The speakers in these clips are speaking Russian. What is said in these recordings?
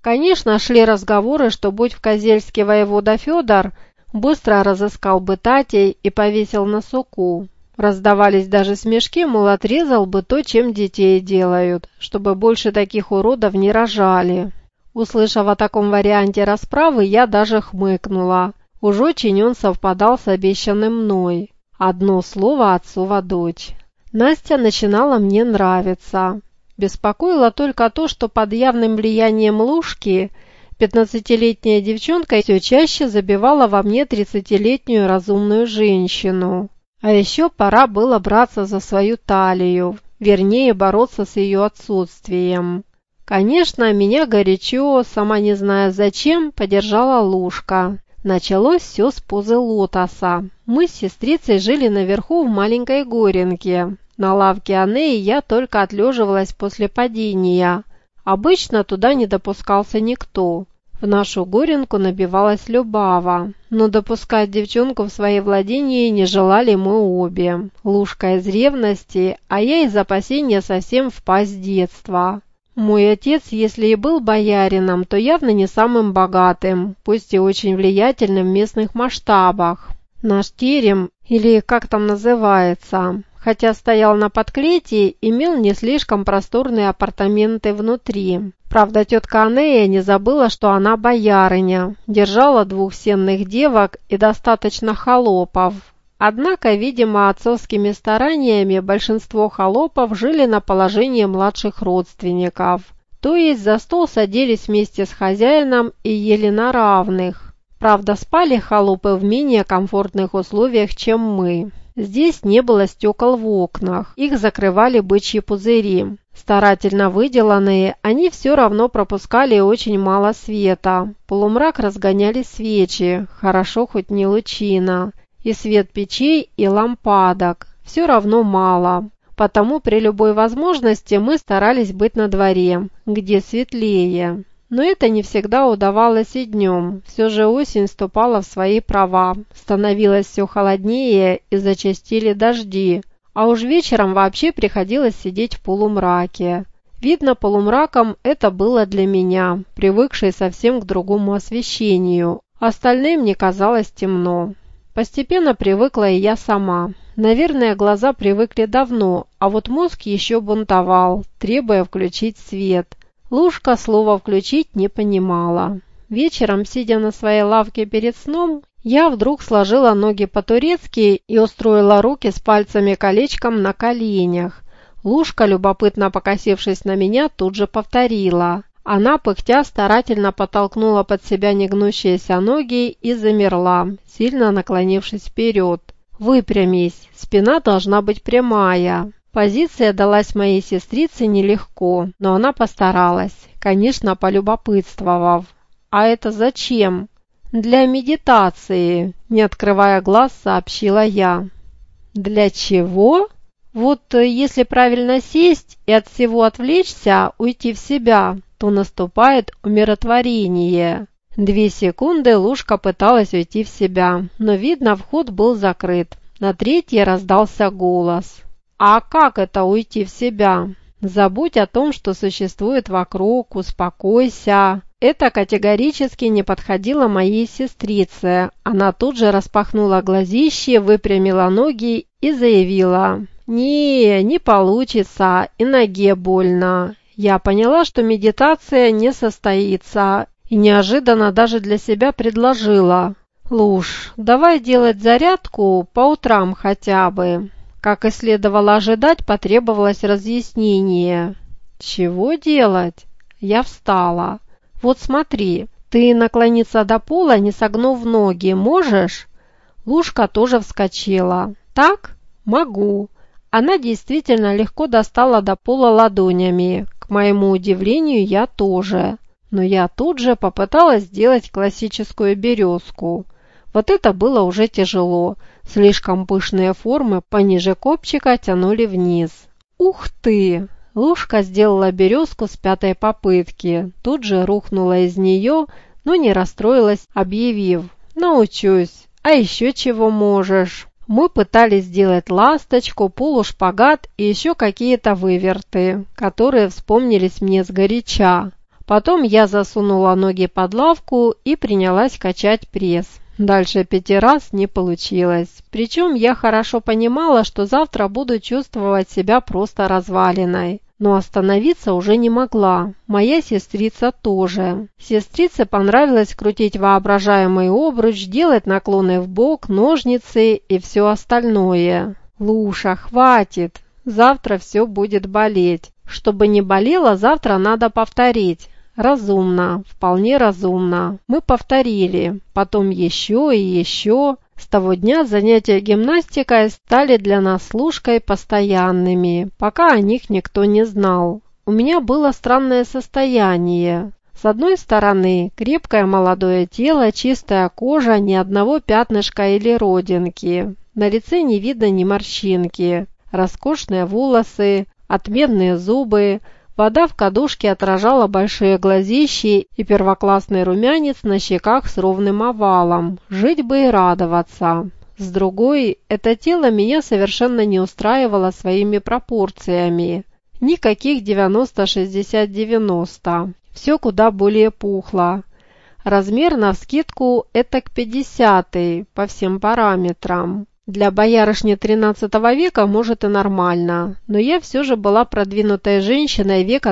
Конечно, шли разговоры, что будь в Козельске воевода Федор, быстро разыскал бы Татей и повесил на суку. Раздавались даже смешки, мол, отрезал бы то, чем детей делают, чтобы больше таких уродов не рожали. Услышав о таком варианте расправы, я даже хмыкнула. Уж очень он совпадал с обещанным мной. Одно слово отцова дочь. Настя начинала мне нравиться. Беспокоило только то, что под явным влиянием Лушки 15-летняя девчонка все чаще забивала во мне 30-летнюю разумную женщину. А еще пора было браться за свою талию, вернее бороться с ее отсутствием. Конечно, меня горячо, сама не зная зачем, поддержала Лушка. Началось все с позы лотоса. Мы с сестрицей жили наверху в маленькой горенке. На лавке Анеи я только отлеживалась после падения. Обычно туда не допускался никто. В нашу горенку набивалась Любава, но допускать девчонку в свои владения не желали мы обе. Лушка из ревности, а я из опасения совсем впасть в детство. Мой отец, если и был боярином, то явно не самым богатым, пусть и очень влиятельным в местных масштабах. Наш терем, или как там называется, хотя стоял на подклете, имел не слишком просторные апартаменты внутри. Правда, тетка Анея не забыла, что она боярыня, держала 2 сенных девок и достаточно холопов. Однако, видимо, отцовскими стараниями большинство холопов жили на положении младших родственников, то есть за стол садились вместе с хозяином и ели на равных. Правда, спали холопы в менее комфортных условиях, чем мы. Здесь не было стекол в окнах, их закрывали бычьи пузыри. Старательно выделанные, они все равно пропускали очень мало света. Полумрак разгоняли свечи, хорошо хоть не лучина. И свет печей, и лампадок. Все равно мало. Потому при любой возможности мы старались быть на дворе, где светлее. Но это не всегда удавалось и днем. Все же осень вступала в свои права. Становилось все холоднее и зачастили дожди. А уж вечером вообще приходилось сидеть в полумраке. Видно, полумраком это было для меня, привыкшей совсем к другому освещению. Остальным мне казалось темно. Постепенно привыкла и я сама. Наверное, глаза привыкли давно, а вот мозг еще бунтовал, требуя включить свет. Лушка слова «включить» не понимала. Вечером, сидя на своей лавке перед сном, я вдруг сложила ноги по-турецки и устроила руки с пальцами колечком на коленях. Лушка, любопытно покосившись на меня, тут же повторила. Она, пыхтя, старательно подтолкнула под себя негнущиеся ноги и замерла, сильно наклонившись вперед. «Выпрямись, спина должна быть прямая». Позиция далась моей сестрице нелегко, но она постаралась, конечно, полюбопытствовав. «А это зачем?» «Для медитации», – не открывая глаз, сообщила я. «Для чего?» «Вот если правильно сесть и от всего отвлечься, уйти в себя, то наступает умиротворение». 2 секунды Лушка пыталась уйти в себя, но, видно, вход был закрыт. На 3-й раздался голос. «А как это уйти в себя? Забудь о том, что существует вокруг, успокойся». Это категорически не подходило моей сестрице. Она тут же распахнула глазищи, выпрямила ноги и заявила: не получится, и ноге больно». Я поняла, что медитация не состоится, и неожиданно даже для себя предложила: «Луж, давай делать зарядку по утрам хотя бы». Как и следовало ожидать, потребовалось разъяснение. «Чего делать?» Я встала. «Вот смотри, ты наклониться до пола, не согнув ноги, можешь?» Лушка тоже вскочила. «Так? Могу». Она действительно легко достала до пола ладонями. К моему удивлению, я тоже. Но я тут же попыталась сделать классическую березку. Вот это было уже тяжело. Слишком пышные формы пониже копчика тянули вниз. «Ух ты!» Лушка сделала березку с 5-й попытки. Тут же рухнула из нее, но не расстроилась, объявив: «Научусь. А еще чего можешь?» Мы пытались сделать ласточку, полушпагат и еще какие-то выверты, которые вспомнились мне сгоряча. Потом я засунула ноги под лавку и принялась качать пресс. Дальше 5 раз не получилось. Причем я хорошо понимала, что завтра буду чувствовать себя просто развалиной. Но остановиться уже не могла. Моя сестрица тоже. Сестрице понравилось крутить воображаемый обруч, делать наклоны в бок, ножницы и все остальное. «Луша, хватит! Завтра все будет болеть. Чтобы не болело, завтра надо повторить». Разумно, вполне разумно. Мы повторили, потом еще и еще. С того дня занятия гимнастикой стали для нас с Лушкой постоянными, пока о них никто не знал. У меня было странное состояние. С одной стороны, крепкое молодое тело, чистая кожа, ни одного пятнышка или родинки. На лице не видно ни морщинки. Роскошные волосы, отменные зубы. Вода в кадушке отражала большие глазищи и первоклассный румянец на щеках с ровным овалом. Жить бы и радоваться. С другой, это тело меня совершенно не устраивало своими пропорциями. Никаких 90-60-90. Все куда более пухло. Размер навскидку этак 50-й по всем параметрам. Для боярышни XIII века, может, и нормально, но я все же была продвинутой женщиной века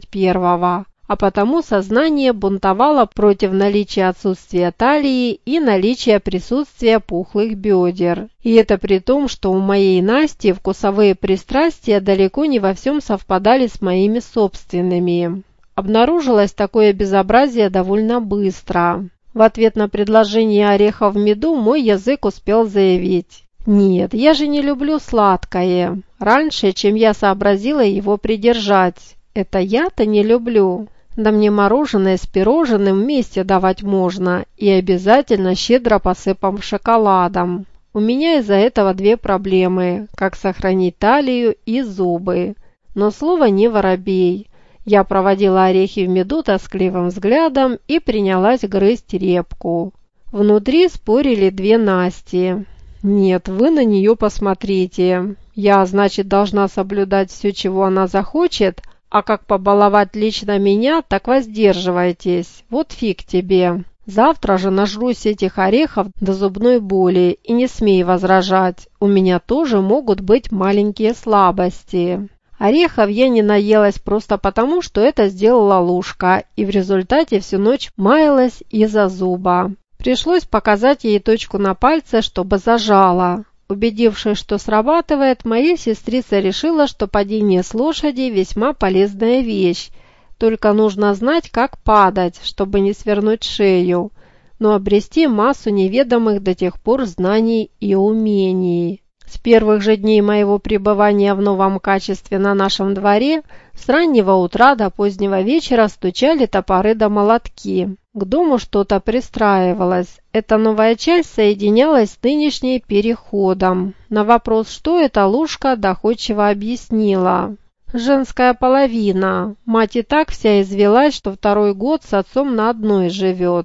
XXI, а потому сознание бунтовало против наличия отсутствия талии и наличия присутствия пухлых бедер. И это при том, что у моей Насти вкусовые пристрастия далеко не во всем совпадали с моими собственными. Обнаружилось такое безобразие довольно быстро. В ответ на предложение ореха в меду мой язык успел заявить: «Нет, я же не люблю сладкое. Раньше, чем я сообразила его придержать. Это я-то не люблю. Да мне мороженое с пирожным вместе давать можно и обязательно щедро посыпав шоколадом. У меня из-за этого 2 проблемы: как сохранить талию и зубы». Но слово не воробей. Я проводила орехи в меду тоскливым взглядом и принялась грызть репку. Внутри спорили 2 Насти. «Нет, вы на нее посмотрите. Я, значит, должна соблюдать все, чего она захочет, а как побаловать лично меня, так воздерживайтесь. Вот фиг тебе. Завтра же нажрусь этих орехов до зубной боли и не смей возражать. У меня тоже могут быть маленькие слабости». Орехов я не наелась просто потому, что это сделала Лушка, и в результате всю ночь маялась из-за зуба. Пришлось показать ей точку на пальце, чтобы зажала. Убедившись, что срабатывает, моя сестрица решила, что падение с лошади весьма полезная вещь. Только нужно знать, как падать, чтобы не свернуть шею, но обрести массу неведомых до тех пор знаний и умений. С первых же дней моего пребывания в новом качестве на нашем дворе с раннего утра до позднего вечера стучали топоры да молотки. К дому что-то пристраивалось. Эта новая часть соединялась с нынешней переходом. На вопрос, что это, Лушка доходчиво объяснила: «Женская половина. Мать и так вся извелась, что 2-й год с отцом на одной живет».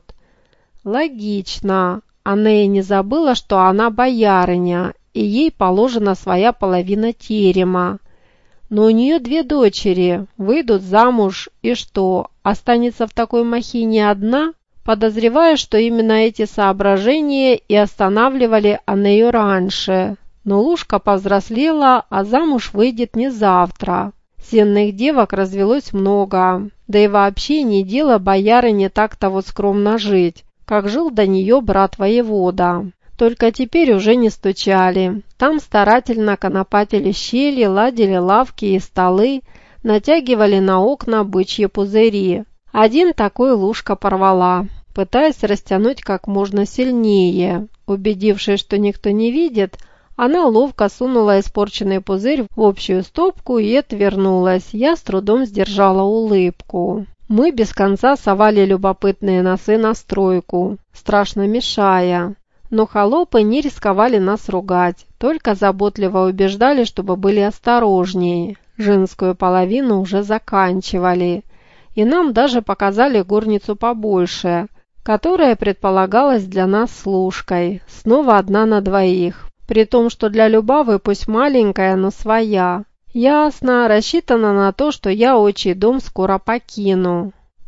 Логично. Анея не забыла, что она боярыня, и ей положена своя половина терема. Но у нее 2 дочери, выйдут замуж, и что, останется в такой махине одна? Подозреваю, что именно эти соображения и останавливали Анею раньше. Но Лушка повзрослела, а замуж выйдет не завтра. Сенных девок развелось много, да и вообще не дело боярыне так-то вот скромно жить, как жил до нее брат-воевода. Только теперь уже не стучали. Там старательно конопатили щели, ладили лавки и столы, натягивали на окна бычьи пузыри. Один такой Лушка порвала, пытаясь растянуть как можно сильнее. Убедившись, что никто не видит, она ловко сунула испорченный пузырь в общую стопку и отвернулась. Я с трудом сдержала улыбку. Мы без конца совали любопытные носы на стройку, страшно мешая. Но холопы не рисковали нас ругать, только заботливо убеждали, чтобы были осторожнее. Женскую половину уже заканчивали, и нам даже показали горницу побольше, которая предполагалась для нас с Лушкой, снова 1 на 2, при том, что для Любавы пусть маленькая, но своя. Ясно, рассчитано на то, что я отчий дом скоро покину.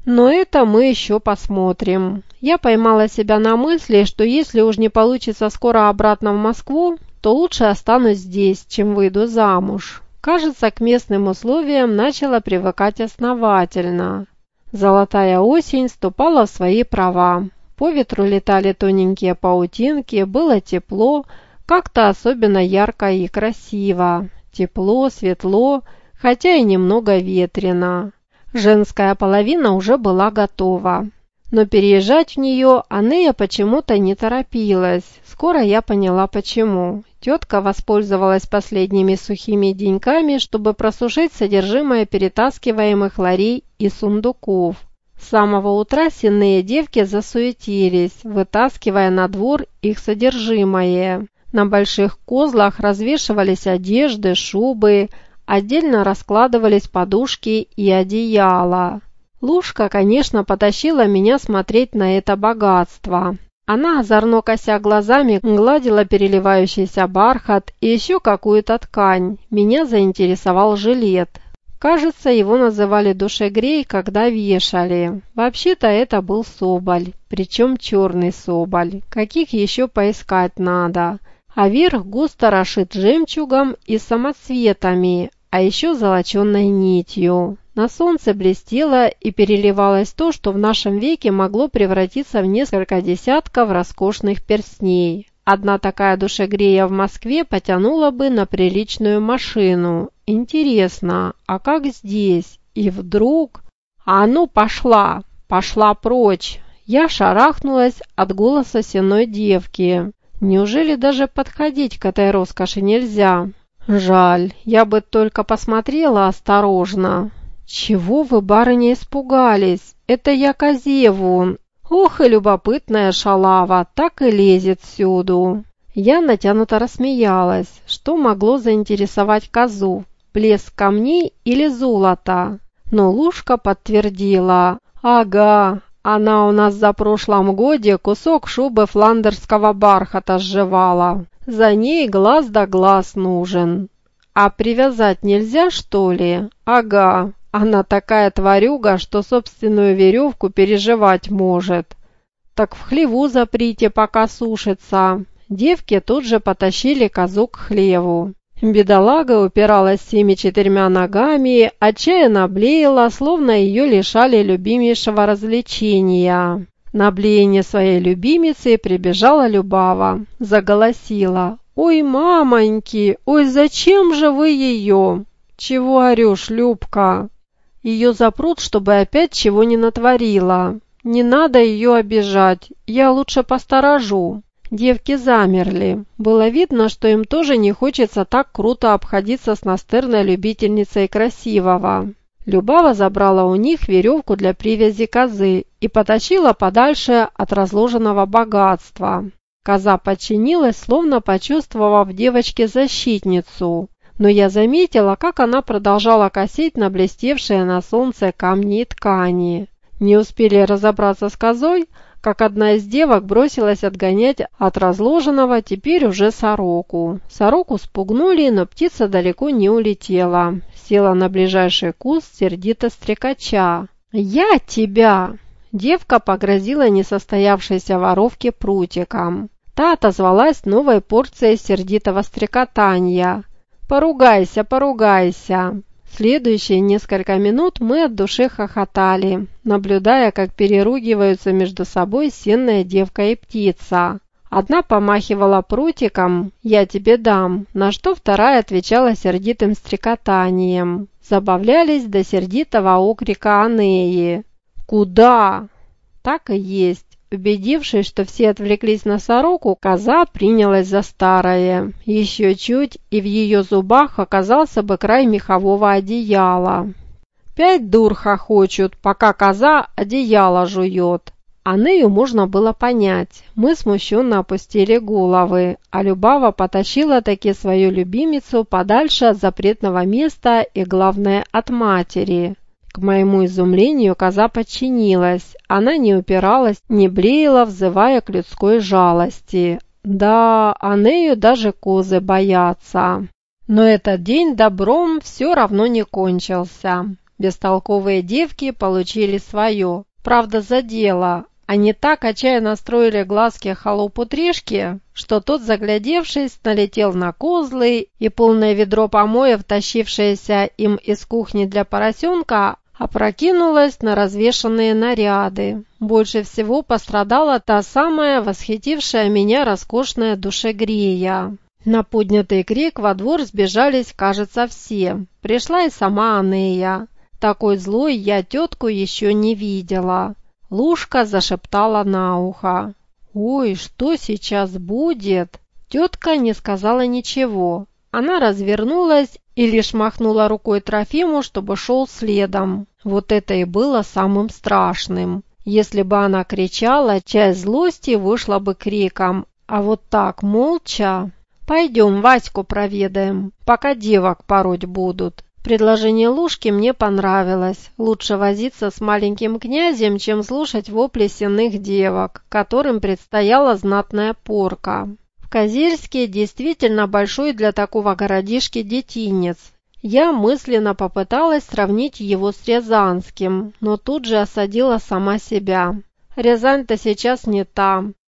Но это мы еще посмотрим. Я поймала себя на мысли, что если уж не получится скоро обратно в Москву, то лучше останусь здесь, чем выйду замуж. Кажется, к местным условиям начала привыкать основательно. Золотая осень вступала в свои права. По ветру летали тоненькие паутинки, было тепло, как-то особенно ярко и красиво. Тепло, светло, хотя и немного ветрено. Женская половина уже была готова. Но переезжать в нее Анея почему-то не торопилась. Скоро я поняла почему. Тетка воспользовалась последними сухими деньками, чтобы просушить содержимое перетаскиваемых ларей и сундуков. С самого утра сенные девки засуетились, вытаскивая на двор их содержимое. На больших козлах развешивались одежды, шубы, отдельно раскладывались подушки и одеяла. Лушка, конечно, потащила меня смотреть на это богатство. Она, озорно кося глазами, гладила переливающийся бархат и еще какую-то ткань. Меня заинтересовал жилет. Кажется, его называли душегрей, когда вешали. Вообще-то это был соболь, причем черный соболь. Каких еще поискать надо. А верх густо расшит жемчугом и самоцветами, а еще золоченой нитью. На солнце блестело и переливалось то, что в нашем веке могло превратиться в несколько десятков роскошных перстней. Одна такая душегрея в Москве потянула бы на приличную машину. Интересно, а как здесь? И вдруг... А ну пошла! Пошла прочь! Я шарахнулась от голоса сенной девки. Неужели даже подходить к этой роскоши нельзя? Жаль, я бы только посмотрела осторожно. Чего вы, барыня, испугались? Это я козе вон. Ох и любопытная шалава, так и лезет всюду. Я натянуто рассмеялась. Что могло заинтересовать козу? Блеск камней или золото? Но Лушка подтвердила. Ага, она у нас за прошлом годе кусок шубы фландерского бархата сживала. За ней глаз да глаз нужен. А привязать нельзя, что ли? Ага. Она такая тварюга, что собственную веревку переживать может. Так в хлеву заприте, пока сушится. Девки тут же потащили козу к хлеву. Бедолага упиралась всеми 4 ногами, отчаянно блеяла, словно ее лишали любимейшего развлечения. На блеяние своей любимицы прибежала Любава, заголосила. «Ой, мамоньки, ой, зачем же вы ее?» «Чего орешь, Любка?» «Ее запрут, чтобы опять чего не натворила. Не надо ее обижать, я лучше посторожу». Девки замерли. Было видно, что им тоже не хочется так круто обходиться с настырной любительницей красивого. Любава забрала у них веревку для привязи козы и потащила подальше от разложенного богатства. Коза подчинилась, словно почувствовав в девочке защитницу. Но я заметила, как она продолжала косить на блестевшие на солнце камни и ткани. Не успели разобраться с козой, как одна из девок бросилась отгонять от разложенного теперь уже сороку. Сороку спугнули, но птица далеко не улетела. Села на ближайший куст, сердито стрекача. «Я тебя!» Девка погрозила несостоявшейся воровке прутиком. Та отозвалась новой порцией сердитого стрекотанья. «Поругайся, поругайся!» Следующие несколько минут мы от души хохотали, наблюдая, как переругиваются между собой сенная девка и птица. Одна помахивала прутиком «я тебе дам», на что вторая отвечала сердитым стрекотанием. Забавлялись до сердитого окрика Анеи. «Куда?» Так и есть. Убедившись, что все отвлеклись на сороку, коза принялась за старое. Еще чуть, и в ее зубах оказался бы край мехового одеяла. 5 дур хохочут, пока коза одеяло жует. Анею можно было понять. Мы смущенно опустили головы, а Любава потащила таки свою любимицу подальше от запретного места и, главное, от матери. К моему изумлению коза подчинилась. Она не упиралась, не блеяла, взывая к людской жалости. Да, Анею даже козы боятся. Но этот день добром все равно не кончился. Бестолковые девки получили свое. Правда, за дело. Они так отчаянно строили глазки холопу Тришке, что тот, заглядевшись, налетел на козлы, и полное ведро помоев, тащившееся им из кухни для поросенка, опрокинулось на развешанные наряды. Больше всего пострадала та самая восхитившая меня роскошная душегрея. На поднятый крик во двор сбежались, кажется, все. Пришла и сама Анея. Такой злой я тетку еще не видела. Лушка зашептала на ухо. «Ой, что сейчас будет?» Тетка не сказала ничего. Она развернулась и лишь махнула рукой Трофиму, чтобы шел следом. Вот это и было самым страшным. Если бы она кричала, часть злости вышла бы криком. А вот так, молча... «Пойдем Ваську проведаем, пока девок пороть будут». Предложение Лушки мне понравилось. Лучше возиться с маленьким князем, чем слушать вопли сенных девок, которым предстояла знатная порка. В Козельске действительно большой для такого городишки детинец. Я мысленно попыталась сравнить его с Рязанским, но тут же осадила сама себя. Рязань-то сейчас не та.